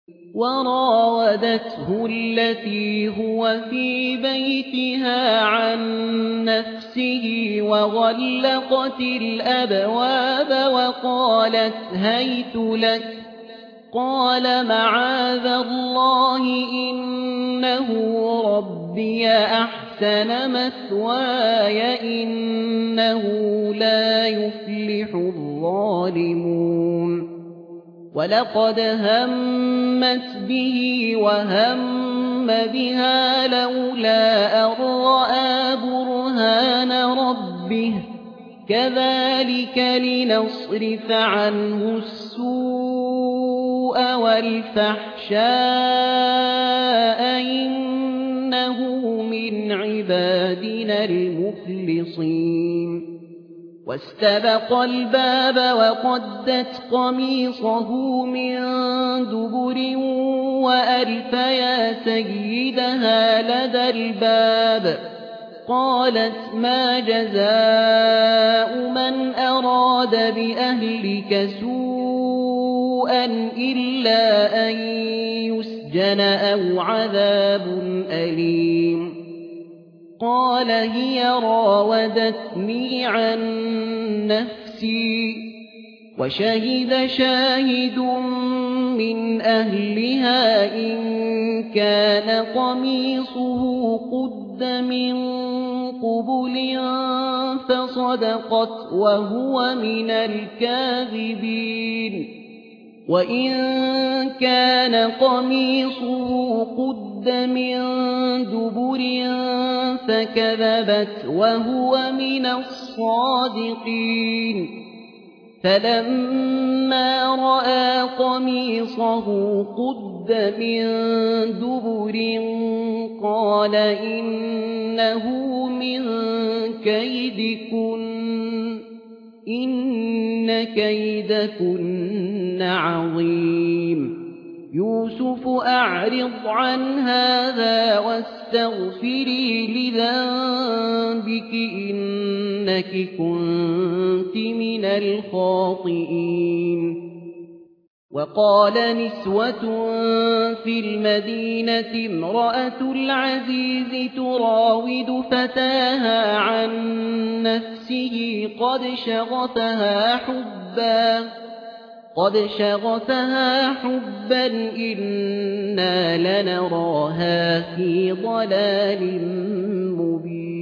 وراودته التي هو في بيتها عن نفسه وغلقت الأبواب وقالت هيت لك قال معاذ الله إنه ربي أحسن مثواي إنه لا يفلح الظالمون ولقد همت به وهم بها لولا أن رأى برهان ربه كذلك لنصرف عنه السوء والفحشاء إنه من عبادنا المخلصين واستبق الباب وقدت قميصه من دبر وألف يا سيدها لدى الباب قالت ما جزاء من أراد بأهلك سوءا إلا أن يسجن أو عذاب أليم قال هي راودتني عن نفسي وشهد شاهد من أهلها إن كان قميصه قد من قبل فصدقت وهو من الكاذبين وإن كان قميصه قد من دبر فكذبت وهو من الصادقين فلما رأى قميصه قد من دبر قال إنه من كيدكن إن كيدكن عظيم يوسف أعرض عن هذا واستغفري لذنبك إنك كنت من الخاطئين وقال نسوة في المدينة امرأة العزيز تراود فتاها عن نفسه قد شغفها حبا إنا لنراها في ضلال مبين